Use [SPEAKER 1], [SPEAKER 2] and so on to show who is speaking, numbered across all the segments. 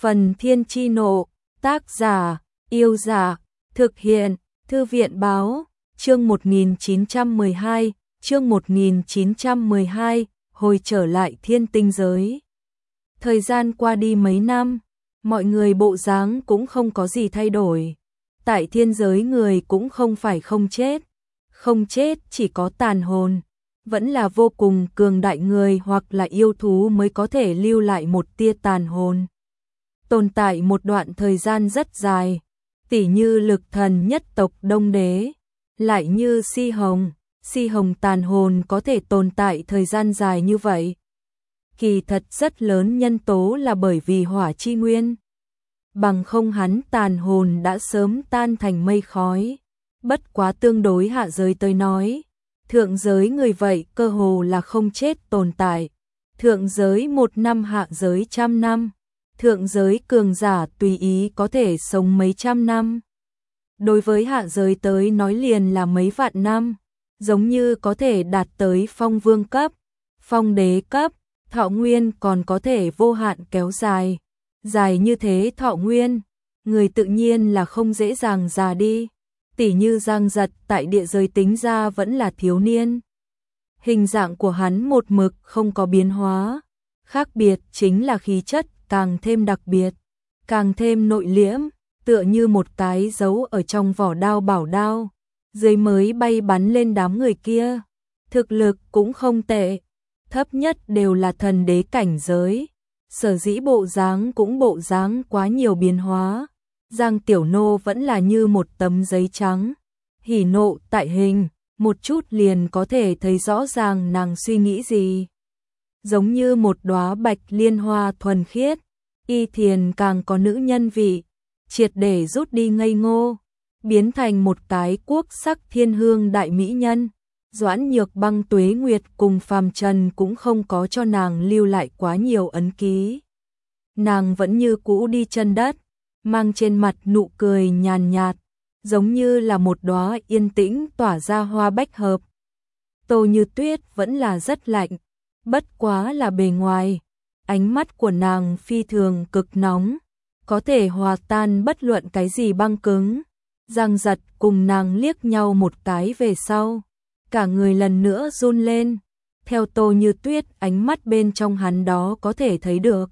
[SPEAKER 1] Phần Thiên Chi Nộ, tác giả, Yêu Giả, thực hiện, Thư viện Báo, chương 1912, hồi trở lại thiên tinh giới. Thời gian qua đi mấy năm, mọi người bộ dáng cũng không có gì thay đổi. Tại thiên giới người cũng không phải không chết chỉ có tàn hồn. Vẫn là vô cùng cường đại người hoặc là yêu thú mới có thể lưu lại một tia tàn hồn. Tồn tại một đoạn thời gian rất dài, tỉ như Lực Thần nhất tộc Đông Đế, lại như Si Hồng tàn hồn có thể tồn tại thời gian dài như vậy. Kỳ thật rất lớn nhân tố là bởi vì hỏa chi nguyên. Bằng không hắn tàn hồn đã sớm tan thành mây khói. Bất quá tương đối hạ giới tới nói, thượng giới người vậy cơ hồ là không chết tồn tại. Thượng giới 1 năm, hạ giới 100 năm. Thượng giới cường giả tùy ý có thể sống mấy trăm năm. Đối với hạ giới tới nói liền là mấy vạn năm, giống như có thể đạt tới phong vương cấp, phong đế cấp, thọ nguyên còn có thể vô hạn kéo dài. Dài như thế thọ nguyên, người tự nhiên là không dễ dàng già đi. Tỉ như Giang Giật tại địa giới tính ra vẫn là thiếu niên. Hình dạng của hắn một mực không có biến hóa, khác biệt chính là khí chất càng thêm đặc biệt, càng thêm nội liễm, tựa như một cái giấu ở trong vỏ đao bảo đao, dưới mới bay bắn lên đám người kia. Thực lực cũng không tệ, thấp nhất đều là thần đế cảnh giới, sở dĩ bộ dáng cũng bộ dáng quá nhiều biến hóa. Giang Tiểu Nô vẫn là như một tấm giấy trắng, hỉ nộ tại hình, một chút liền có thể thấy rõ ràng nàng suy nghĩ gì. Giống như một đóa bạch liên hoa thuần khiết, Y Thiền càng có nữ nhân vị, triệt để rút đi ngây ngô, biến thành một cái quốc sắc thiên hương đại mỹ nhân. Doãn Nhược Băng, Tuế Nguyệt cùng Phàm Trần cũng không có cho nàng lưu lại quá nhiều ấn ký. Nàng vẫn như cũ đi chân đất, mang trên mặt nụ cười nhàn nhạt, giống như là một đóa yên tĩnh tỏa ra hoa bách hợp. Tô Như Tuyết vẫn là rất lạnh, bất quá là bề ngoài, ánh mắt của nàng phi thường cực nóng, có thể hòa tan bất luận cái gì băng cứng. Giang Giật cùng nàng liếc nhau một cái về sau, cả người lần nữa run lên. Theo Tô Như Tuyết, ánh mắt bên trong hắn đó có thể thấy được.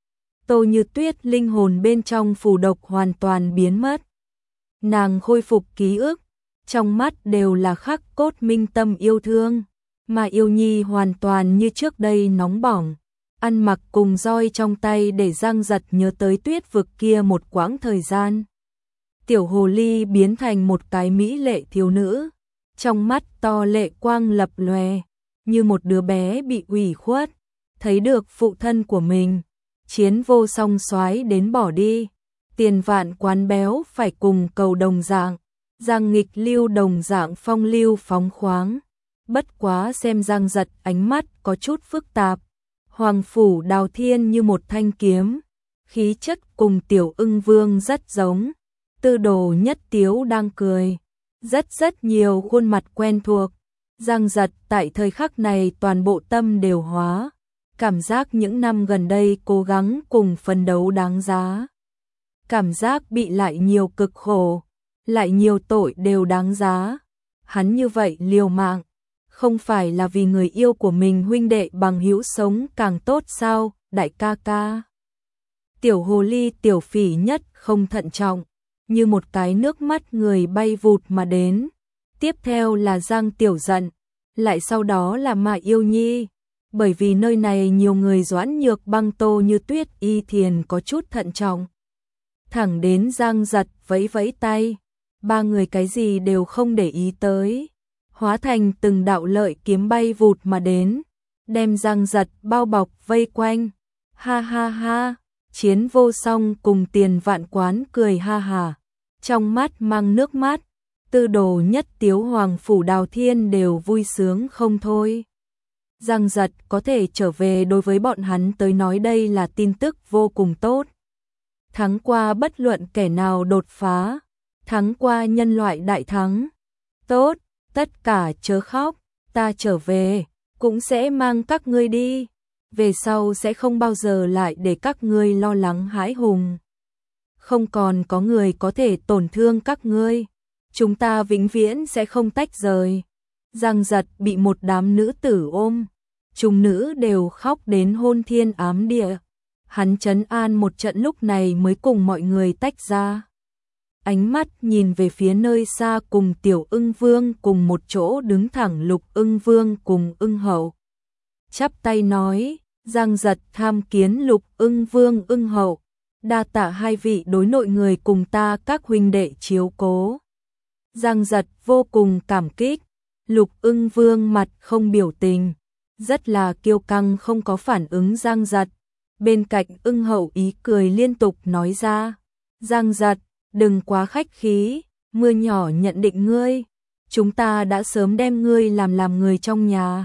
[SPEAKER 1] Tô Như Tuyết linh hồn bên trong phù độc hoàn toàn biến mất. Nàng khôi phục ký ức, trong mắt đều là khắc cốt minh tâm yêu thương, mà Yêu Nhi hoàn toàn như trước đây nóng bỏng, ăn mặc cùng roi trong tay để Giang Giật nhớ tới tuyết vực kia một quãng thời gian. Tiểu hồ ly biến thành một cái mỹ lệ thiếu nữ, trong mắt to lệ quang lập lòe, như một đứa bé bị ủy khuất, thấy được phụ thân của mình. Chiến vô song soái đến bỏ đi, tiền vạn quán béo phải cùng cầu đồng dạng, Giang Nghịch Lưu đồng dạng phong lưu phóng khoáng. Bất quá xem Giang Giật ánh mắt có chút phức tạp, Hoàng Phủ Đào Thiên như một thanh kiếm, khí chất cùng Tiểu Ưng Vương rất giống. Tư Đồ Nhất Tiếu đang cười, rất nhiều khuôn mặt quen thuộc. Giang Giật tại thời khắc này toàn bộ tâm đều hóa. Cảm giác những năm gần đây cố gắng cùng phấn đấu đáng giá. Cảm giác bị lại nhiều cực khổ, lại nhiều tội đều đáng giá. Hắn như vậy liều mạng, không phải là vì người yêu của mình huynh đệ bằng hữu sống càng tốt sao, đại ca ca. Tiểu hồ ly Tiểu Phỉ nhất không thận trọng, như một cái nước mắt người bay vụt mà đến. Tiếp theo là Giang Tiểu Giận, lại sau đó là Mạ Yêu Nhi. Bởi vì nơi này nhiều người Doãn Nhược Băng, Tô Như Tuyết, Y Thiền có chút thận trọng. Thẳng đến Giang Giật vẫy vẫy tay, ba người cái gì đều không để ý tới, hóa thành từng đạo lợi kiếm bay vụt mà đến, đem Giang Giật bao bọc vây quanh. Ha ha ha, Chiến vô song cùng Tiền Vạn Quán cười ha hà, trong mắt mang nước mắt. Tư Đồ Nhất Tiếu, Hoàng Phủ Đào Thiên đều vui sướng không thôi. Giang Giật có thể trở về đối với bọn hắn tới nói đây là tin tức vô cùng tốt. Thắng qua bất luận kẻ nào đột phá, thắng qua nhân loại đại thắng. Tốt, tất cả chớ khóc, ta trở về, cũng sẽ mang các ngươi đi. về sau sẽ không bao giờ lại để các ngươi lo lắng hãi hùng. Không còn có người có thể tổn thương các ngươi. Chúng ta vĩnh viễn sẽ không tách rời. Giang Giật bị một đám nữ tử ôm. Chúng nữ đều khóc đến hôn thiên ám địa. Hắn trấn an một trận lúc này mới cùng mọi người tách ra. Ánh mắt nhìn về phía nơi xa cùng Tiểu Ưng Vương cùng một chỗ đứng thẳng Lục Ưng Vương cùng Ưng Hậu. Chắp tay nói, Giang Giật tham kiến Lục Ưng Vương Ưng Hậu. Đa tạ hai vị đối nội người cùng ta các huynh đệ chiếu cố. Giang Giật vô cùng cảm kích. Lục Ưng Vương mặt không biểu tình, rất là kiêu căng không có phản ứng Giang Giật. Bên cạnh Ưng Hậu ý cười liên tục nói ra, Giang Giật, đừng quá khách khí, mưa nhỏ nhận định ngươi, chúng ta đã sớm đem ngươi làm người trong nhà.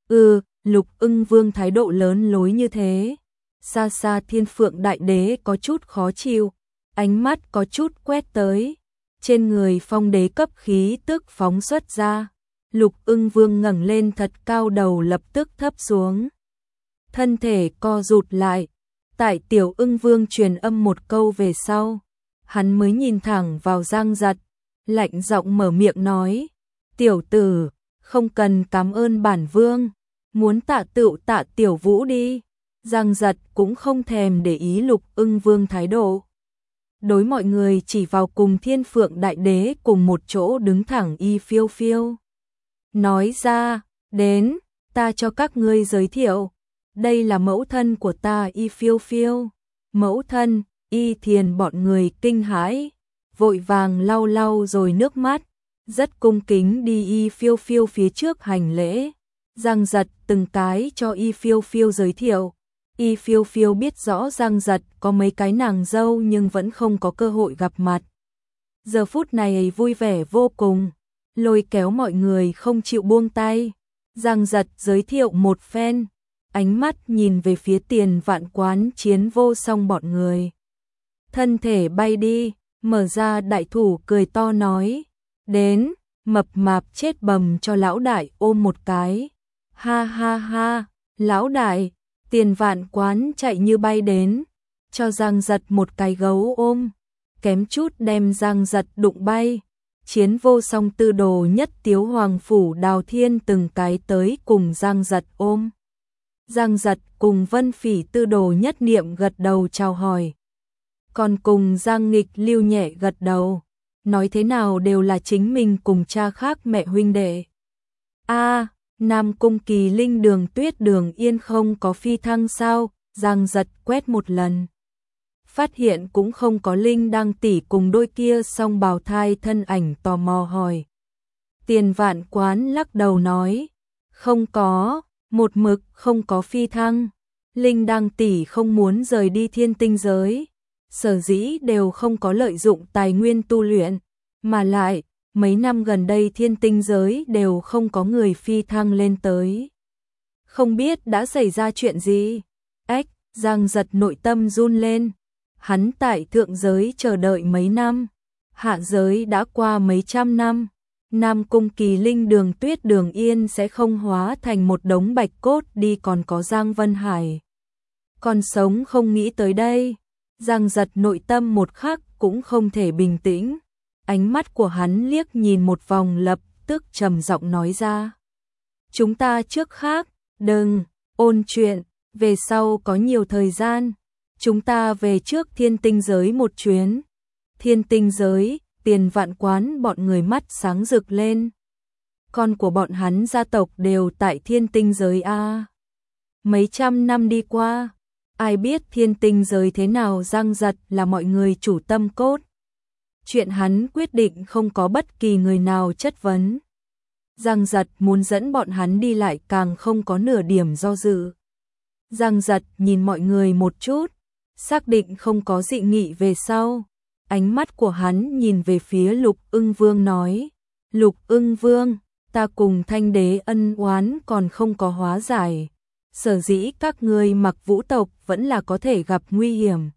[SPEAKER 1] Lục Ưng Vương thái độ lớn lối như thế. Xa xa Thiên Phượng Đại Đế có chút khó chịu, ánh mắt có chút quét tới. Trên người Phong Đế cấp khí tức phóng xuất ra. Lục Ưng Vương ngẩng lên thật cao, đầu lập tức thấp xuống. Thân thể co rụt lại. Tại Tiểu Ưng Vương truyền âm một câu về sau, hắn mới nhìn thẳng vào Giang Giật, lạnh giọng mở miệng nói, tiểu tử, không cần cảm ơn bản vương, muốn tạ tựu tạ Tiểu Vũ đi. Giang Giật cũng không thèm để ý Lục Ưng Vương thái độ. Đối mọi người chỉ vào cùng Thiên Phượng Đại Đế cùng một chỗ đứng thẳng Y Phiêu Phiêu. Nói ra, đến, ta cho các ngươi giới thiệu, đây là mẫu thân của ta Y Phiêu Phiêu. Mẫu thân, Y Thiền bọn người kinh hãi, vội vàng lau lau rồi nước mắt, rất cung kính đi Y Phiêu Phiêu phía trước hành lễ. Giang Giật từng cái cho Y Phiêu Phiêu giới thiệu. Y Phiêu Phiêu biết rõ Giang Giật có mấy cái nàng dâu nhưng vẫn không có cơ hội gặp mặt. Giờ phút này vui vẻ vô cùng, lôi kéo mọi người không chịu buông tay. Giang Giật giới thiệu một phen, ánh mắt nhìn về phía Tiền Vạn Quán Chiến Vô Song bọn người. Thân thể bay đi, mở ra đại thủ cười to nói, đến, mập mạp chết bầm cho lão đại ôm một cái. Ha ha ha, lão đại. Tiền Vạn Quán chạy như bay đến, cho Giang Giật một cái gấu ôm, kém chút đem Giang Giật đụng bay. Chiến Vô Song Tư Đồ Nhất Tiếu Hoàng Phủ Đào Thiên từng cái tới cùng Giang Giật ôm. Giang Giật cùng Vân Phỉ Tư Đồ Nhất Niệm gật đầu chào hỏi. Còn cùng Giang Nghịch Lưu nhẹ gật đầu, nói thế nào đều là chính mình cùng cha khác mẹ huynh đệ. Nam Cung Kỳ Linh Đường Tuyết Đường Yên không có phi thăng sao? Giang Giật quét một lần, phát hiện cũng không có Linh Đăng tỷ cùng đôi kia song bào thai thân ảnh, tò mò hỏi. Tiền Vạn Quán lắc đầu nói, không có, một mực không có phi thăng. Linh Đăng tỷ không muốn rời đi Thiên Tinh giới, sở dĩ đều không có lợi dụng tài nguyên tu luyện, mà lại mấy năm gần đây Thiên Tinh giới đều không có người phi thăng lên tới. Không biết đã xảy ra chuyện gì? Giang Giật nội tâm run lên. Hắn tại thượng giới chờ đợi mấy năm, hạ giới đã qua mấy trăm năm. Nam Cung Kỳ Linh Đường Tuyết Đường Yên sẽ không hóa thành một đống bạch cốt đi, còn có Giang Vân Hải còn sống không nghĩ tới đây. Giang Giật nội tâm một khắc cũng không thể bình tĩnh. Ánh mắt của hắn liếc nhìn một vòng, lập tức trầm giọng nói ra, chúng ta trước khác, đừng ôn chuyện, về sau có nhiều thời gian, chúng ta về trước Thiên Tinh giới một chuyến. Thiên Tinh giới, Tiền Vạn Quán bọn người mắt sáng rực lên. Con của bọn hắn gia tộc đều tại Thiên Tinh giới a. Mấy trăm năm đi qua, ai biết Thiên Tinh giới thế nào? Giang Giật là mọi người chủ tâm cốt. Chuyện hắn quyết định không có bất kỳ người nào chất vấn. Giang Giật muốn dẫn bọn hắn đi lại càng không có nửa điểm do dự. Giang Giật nhìn mọi người một chút, xác định không có dị nghị về sau. Ánh mắt của hắn nhìn về phía Lục Ưng Vương nói, Lục Ưng Vương, ta cùng Thanh Đế ân oán còn không có hóa giải. Sở dĩ các ngươi Mặc Vũ tộc vẫn là có thể gặp nguy hiểm.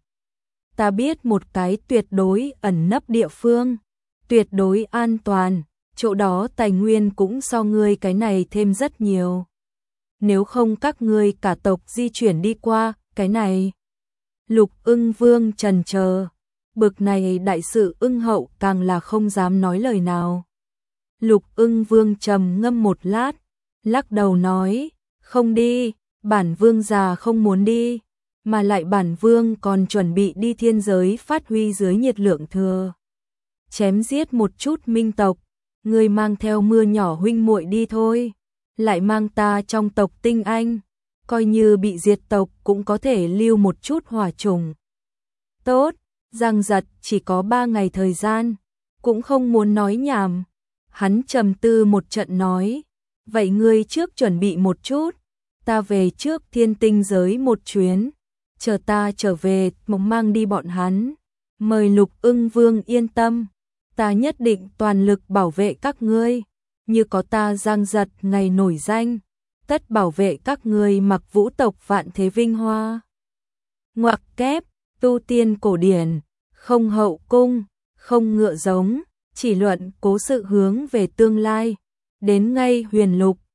[SPEAKER 1] Ta biết một cái tuyệt đối ẩn nấp địa phương, tuyệt đối an toàn, chỗ đó tài nguyên cũng so ngươi cái này thêm rất nhiều. nếu không các ngươi cả tộc di chuyển đi qua, cái này. Lục Ưng Vương trần chờ, bực này đại sự Ưng hậu càng là không dám nói lời nào. Lục Ưng Vương trầm ngâm một lát, lắc đầu nói, không đi, bản vương già không muốn đi, mà lại bản vương còn chuẩn bị đi thiên giới phát huy dưới nhiệt lượng thừa. Chém giết một chút minh tộc, ngươi mang theo Mưa nhỏ huynh muội đi thôi, lại mang ta trong tộc tinh anh, coi như bị diệt tộc cũng có thể lưu một chút hỏa trùng. Tốt, Giang Giật chỉ có 3 ngày thời gian, cũng không muốn nói nhảm. Hắn trầm tư một trận nói, vậy ngươi trước chuẩn bị một chút, ta về trước thiên tinh giới một chuyến, chờ ta trở về mang đi bọn hắn. Mời Lục Ưng Vương yên tâm, ta nhất định toàn lực bảo vệ các ngươi, như có ta Giang Giật ngày nổi danh, tất bảo vệ các ngươi mặc vũ tộc vạn thế vinh hoa. Ngoặc kép, tu tiên cổ điển, không hậu cung, không ngựa giống, chỉ luận cố sự hướng về tương lai, đến ngay huyền lục.